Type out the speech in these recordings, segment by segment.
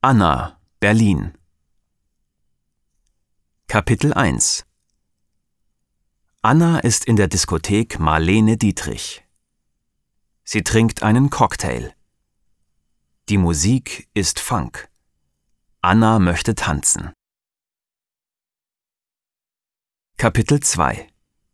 Anna, Berlin. Kapitel 1. Anna ist in der Diskothek Marlene Dietrich. Sie trinkt einen Cocktail. Die Musik ist Funk. Anna möchte tanzen. Kapitel 2.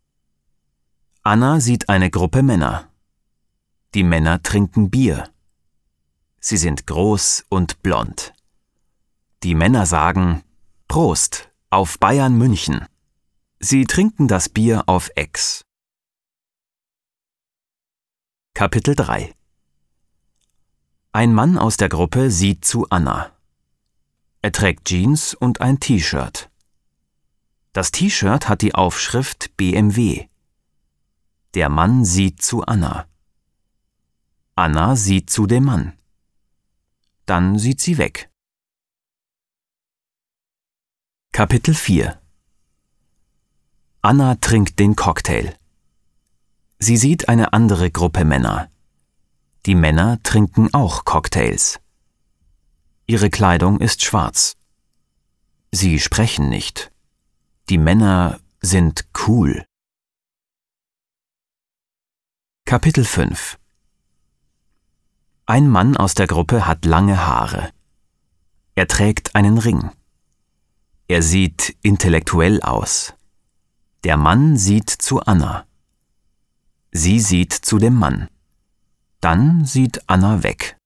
Anna sieht eine Gruppe Männer. Die Männer trinken Bier. Sie sind groß und blond. Die Männer sagen: Prost auf Bayern München. Sie trinken das Bier auf Ex. Kapitel 3. Ein Mann aus der Gruppe sieht zu Anna. Er trägt Jeans und ein T-Shirt. Das T-Shirt hat die Aufschrift BMW. Der Mann sieht zu Anna. Anna sieht zu dem Mann. Dann sieht sie weg. Kapitel 4. Anna trinkt den Cocktail. Sie sieht eine andere Gruppe Männer. Die Männer trinken auch Cocktails. Ihre Kleidung ist schwarz. Sie sprechen nicht. Die Männer sind cool. Kapitel 5. Ein Mann aus der Gruppe hat lange Haare. Er trägt einen Ring. Er sieht intellektuell aus. Der Mann sieht zu Anna. Sie sieht zu dem Mann. Dann sieht Anna weg.